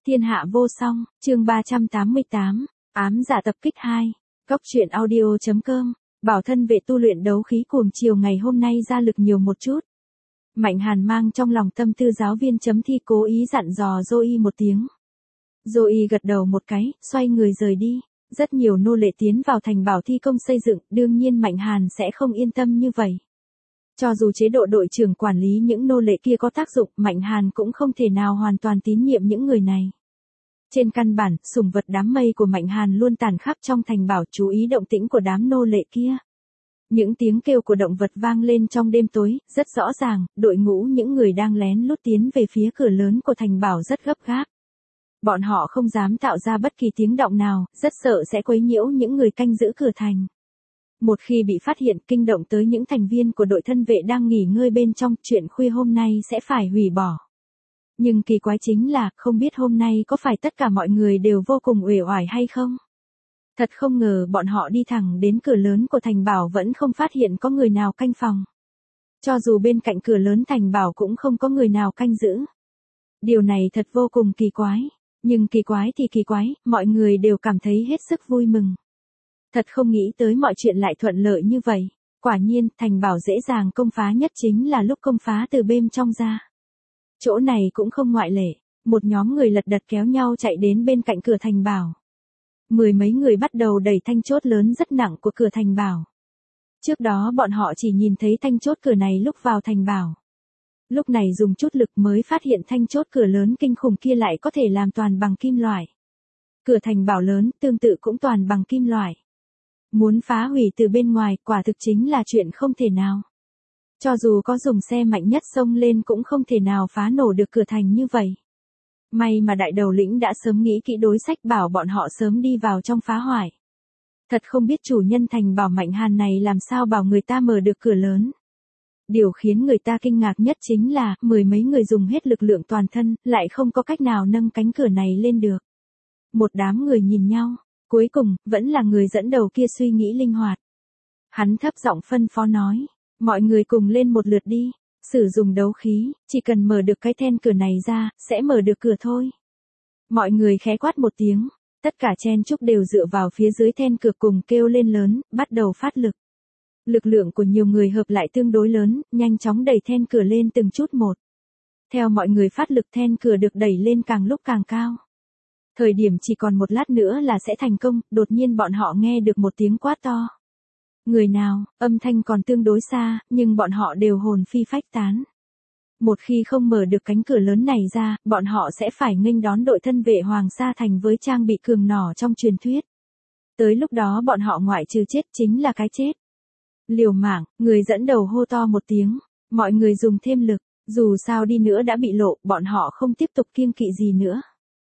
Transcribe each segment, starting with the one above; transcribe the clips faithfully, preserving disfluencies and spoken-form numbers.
Thiên hạ vô song, chương ba trăm tám mươi tám, ám giả tập kích hai, Cóc truyện audio.com, bảo thân vệ tu luyện đấu khí cuồng chiều ngày hôm nay ra lực nhiều một chút. Mạnh Hàn mang trong lòng tâm tư giáo viên chấm thi cố ý dặn dò Zoe một tiếng. Zoe gật đầu một cái, xoay người rời đi. Rất nhiều nô lệ tiến vào thành bảo thi công xây dựng, đương nhiên Mạnh Hàn sẽ không yên tâm như vậy. Cho dù chế độ đội trưởng quản lý những nô lệ kia có tác dụng, Mạnh Hàn cũng không thể nào hoàn toàn tín nhiệm những người này. Trên căn bản, sủng vật đám mây của Mạnh Hàn luôn tàn khắp trong thành bảo, chú ý động tĩnh của đám nô lệ kia. Những tiếng kêu của động vật vang lên trong đêm tối, rất rõ ràng, đội ngũ những người đang lén lút tiến về phía cửa lớn của thành bảo rất gấp gáp. Bọn họ không dám tạo ra bất kỳ tiếng động nào, rất sợ sẽ quấy nhiễu những người canh giữ cửa thành. Một khi bị phát hiện, kinh động tới những thành viên của đội thân vệ đang nghỉ ngơi bên trong, chuyện khuya hôm nay sẽ phải hủy bỏ. Nhưng kỳ quái chính là, không biết hôm nay có phải tất cả mọi người đều vô cùng uể oải hay không? Thật không ngờ bọn họ đi thẳng đến cửa lớn của thành bảo vẫn không phát hiện có người nào canh phòng. Cho dù bên cạnh cửa lớn thành bảo cũng không có người nào canh giữ. Điều này thật vô cùng kỳ quái. Nhưng kỳ quái thì kỳ quái, mọi người đều cảm thấy hết sức vui mừng. Thật không nghĩ tới mọi chuyện lại thuận lợi như vậy. Quả nhiên, thành bảo dễ dàng công phá nhất chính là lúc công phá từ bên trong ra. Chỗ này cũng không ngoại lệ. Một nhóm người lật đật kéo nhau chạy đến bên cạnh cửa thành bảo. Mười mấy người bắt đầu đẩy thanh chốt lớn rất nặng của cửa thành bảo. Trước đó bọn họ chỉ nhìn thấy thanh chốt cửa này lúc vào thành bảo. Lúc này dùng chút lực mới phát hiện thanh chốt cửa lớn kinh khủng kia lại có thể làm toàn bằng kim loại. Cửa thành bảo lớn tương tự cũng toàn bằng kim loại. Muốn phá hủy từ bên ngoài quả thực chính là chuyện không thể nào. Cho dù có dùng xe mạnh nhất xông lên cũng không thể nào phá nổ được cửa thành như vậy. May mà đại đầu lĩnh đã sớm nghĩ kỹ đối sách bảo bọn họ sớm đi vào trong phá hoại. Thật không biết chủ nhân thành bảo Mạnh Hàn này làm sao bảo người ta mở được cửa lớn. Điều khiến người ta kinh ngạc nhất chính là, mười mấy người dùng hết lực lượng toàn thân, lại không có cách nào nâng cánh cửa này lên được. Một đám người nhìn nhau, cuối cùng, vẫn là người dẫn đầu kia suy nghĩ linh hoạt. Hắn thấp giọng phân phó nói, mọi người cùng lên một lượt đi, sử dụng đấu khí, chỉ cần mở được cái then cửa này ra, sẽ mở được cửa thôi. Mọi người khẽ quát một tiếng, tất cả chen chúc đều dựa vào phía dưới then cửa cùng kêu lên lớn, bắt đầu phát lực. Lực lượng của nhiều người hợp lại tương đối lớn, nhanh chóng đẩy then cửa lên từng chút một. Theo mọi người phát lực then cửa được đẩy lên càng lúc càng cao. Thời điểm chỉ còn một lát nữa là sẽ thành công, đột nhiên bọn họ nghe được một tiếng quát to. Người nào, âm thanh còn tương đối xa, nhưng bọn họ đều hồn phi phách tán. Một khi không mở được cánh cửa lớn này ra, bọn họ sẽ phải nghênh đón đội thân vệ Hoàng Sa Thành với trang bị cường nỏ trong truyền thuyết. Tới lúc đó bọn họ ngoại trừ chết chính là cái chết. Liều mạng, người dẫn đầu hô to một tiếng, mọi người dùng thêm lực, dù sao đi nữa đã bị lộ, bọn họ không tiếp tục kiêng kỵ gì nữa.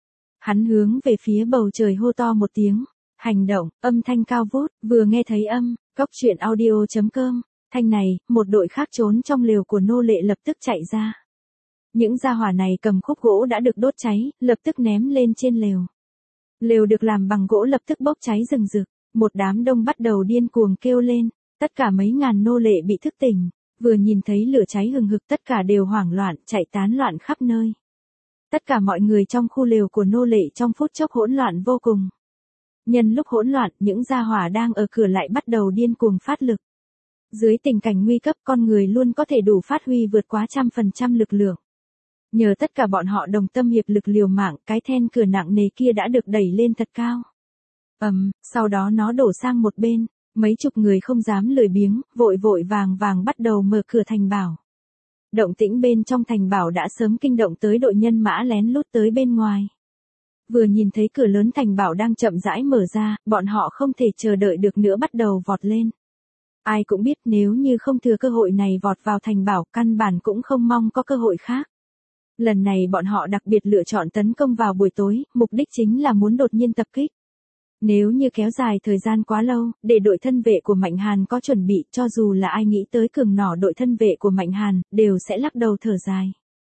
Hắn hướng về phía bầu trời hô to một tiếng, hành động, âm thanh cao vút, vừa nghe thấy âm, Cóc truyện audio.com, thanh này, một đội khác trốn trong lều của nô lệ lập tức chạy ra. Những gia hỏa này cầm khúc gỗ đã được đốt cháy, lập tức ném lên trên lều. Lều được làm bằng gỗ lập tức bốc cháy rừng rực, một đám đông bắt đầu điên cuồng kêu lên. Tất cả mấy ngàn nô lệ bị thức tỉnh, vừa nhìn thấy lửa cháy hừng hực tất cả đều hoảng loạn, chạy tán loạn khắp nơi. Tất cả mọi người trong khu lều của nô lệ trong phút chốc hỗn loạn vô cùng. Nhân lúc hỗn loạn, những gia hỏa đang ở cửa lại bắt đầu điên cuồng phát lực. Dưới tình cảnh nguy cấp con người luôn có thể đủ phát huy vượt quá trăm phần trăm lực lượng. Nhờ tất cả bọn họ đồng tâm hiệp lực liều mạng, cái then cửa nặng nề kia đã được đẩy lên thật cao. Ầm, um, sau đó nó đổ sang một bên. Mấy chục người không dám lười biếng, vội vội vàng vàng bắt đầu mở cửa thành bảo. Động tĩnh bên trong thành bảo đã sớm kinh động tới đội nhân mã lén lút tới bên ngoài. Vừa nhìn thấy cửa lớn thành bảo đang chậm rãi mở ra, bọn họ không thể chờ đợi được nữa bắt đầu vọt lên. Ai cũng biết nếu như không thừa cơ hội này vọt vào thành bảo, căn bản cũng không mong có cơ hội khác. Lần này bọn họ đặc biệt lựa chọn tấn công vào buổi tối, mục đích chính là muốn đột nhiên tập kích. Nếu như kéo dài thời gian quá lâu, để đội thân vệ của Mạnh Hàn có chuẩn bị, cho dù là ai nghĩ tới cường nỏ đội thân vệ của Mạnh Hàn, đều sẽ lắc đầu thở dài.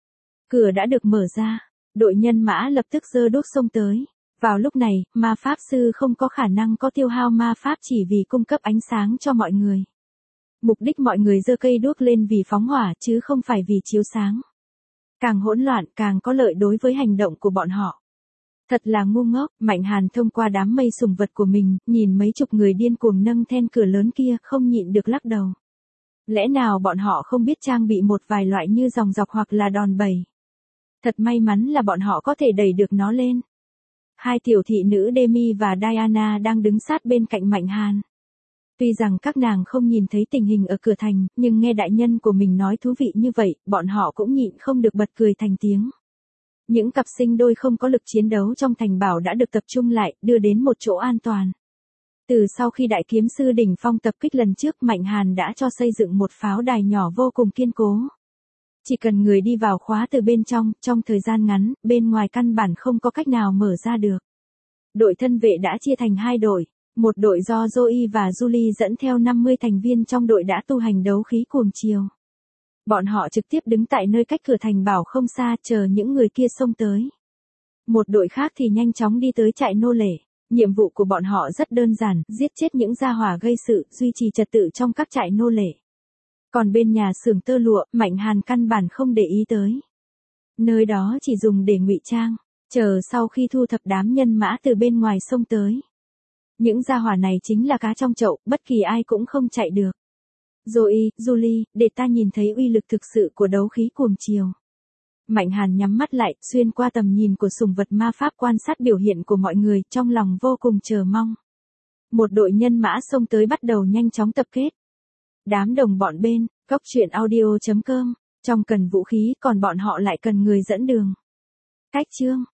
Cửa đã được mở ra, đội nhân mã lập tức giơ đuốc xông tới. Vào lúc này, ma pháp sư không có khả năng có tiêu hao ma pháp chỉ vì cung cấp ánh sáng cho mọi người. Mục đích mọi người giơ cây đuốc lên vì phóng hỏa chứ không phải vì chiếu sáng. Càng hỗn loạn càng có lợi đối với hành động của bọn họ. Thật là ngu ngốc, Mạnh Hàn thông qua đám mây sùng vật của mình, nhìn mấy chục người điên cuồng nâng then cửa lớn kia, không nhịn được lắc đầu. Lẽ nào bọn họ không biết trang bị một vài loại như dòng dọc hoặc là đòn bẩy? Thật may mắn là bọn họ có thể đẩy được nó lên. Hai tiểu thị nữ Demi và Diana đang đứng sát bên cạnh Mạnh Hàn. Tuy rằng các nàng không nhìn thấy tình hình ở cửa thành, nhưng nghe đại nhân của mình nói thú vị như vậy, bọn họ cũng nhịn không được bật cười thành tiếng. Những cặp sinh đôi không có lực chiến đấu trong thành bảo đã được tập trung lại, đưa đến một chỗ an toàn. Từ sau khi đại kiếm sư đỉnh phong tập kích lần trước, Mạnh Hàn đã cho xây dựng một pháo đài nhỏ vô cùng kiên cố. Chỉ cần người đi vào khóa từ bên trong, trong thời gian ngắn, bên ngoài căn bản không có cách nào mở ra được. Đội thân vệ đã chia thành hai đội. Một đội do Zoe và Julie dẫn theo năm mươi thành viên trong đội đã tu hành đấu khí cuồng chiều. Bọn họ trực tiếp đứng tại nơi cách cửa thành bảo không xa, chờ những người kia xông tới. Một đội khác thì nhanh chóng đi tới trại nô lệ. Nhiệm vụ của bọn họ rất đơn giản, giết chết những gia hỏa gây sự, duy trì trật tự trong các trại nô lệ. Còn bên nhà xưởng tơ lụa, Mạnh Hàn căn bản không để ý tới. Nơi đó chỉ dùng để ngụy trang, chờ sau khi thu thập đám nhân mã từ bên ngoài xông tới. Những gia hỏa này chính là cá trong chậu, bất kỳ ai cũng không chạy được. Zoe, Julie, để ta nhìn thấy uy lực thực sự của đấu khí cuồng chiều. Mạnh Hàn nhắm mắt lại, xuyên qua tầm nhìn của sùng vật ma pháp quan sát biểu hiện của mọi người, trong lòng vô cùng chờ mong. Một đội nhân mã xông tới bắt đầu nhanh chóng tập kết. Đám đồng bọn bên, góc truyện audio chấm com, trong cần vũ khí, còn bọn họ lại cần người dẫn đường. Cách chương